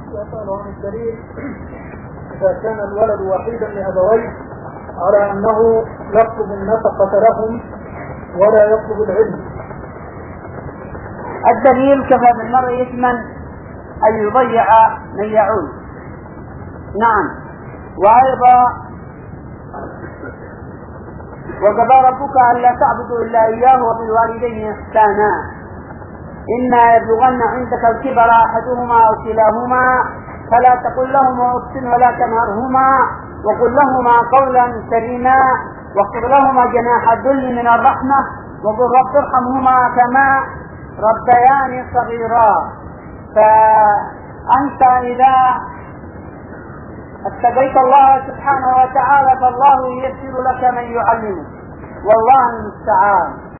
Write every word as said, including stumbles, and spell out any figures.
يسأل عن الدليل إذا كان الولد وحيدا لأبويه على أنه يطلب النفقة لهم ولا يطلب العلم. الدليل كفى بالمرء إثما أن يضيع من يعول. نعم. وأيضا وقضى ربك ألا تعبدوا إلا إياه وبالوالدين إحسانا إما يبلغن عندك الكبر أحدهما أو كلاهما فلا تقل لهما أف ولا تنهرهما وقل لهما قولا كريما واخفض لهما جناح الذل من الرحمة وقل رب ارحمهما كما ربياني صغيرا. فأنت إذا اتقيت الله سبحانه وتعالى فالله ييسر لك من يعلمك والله المستعان.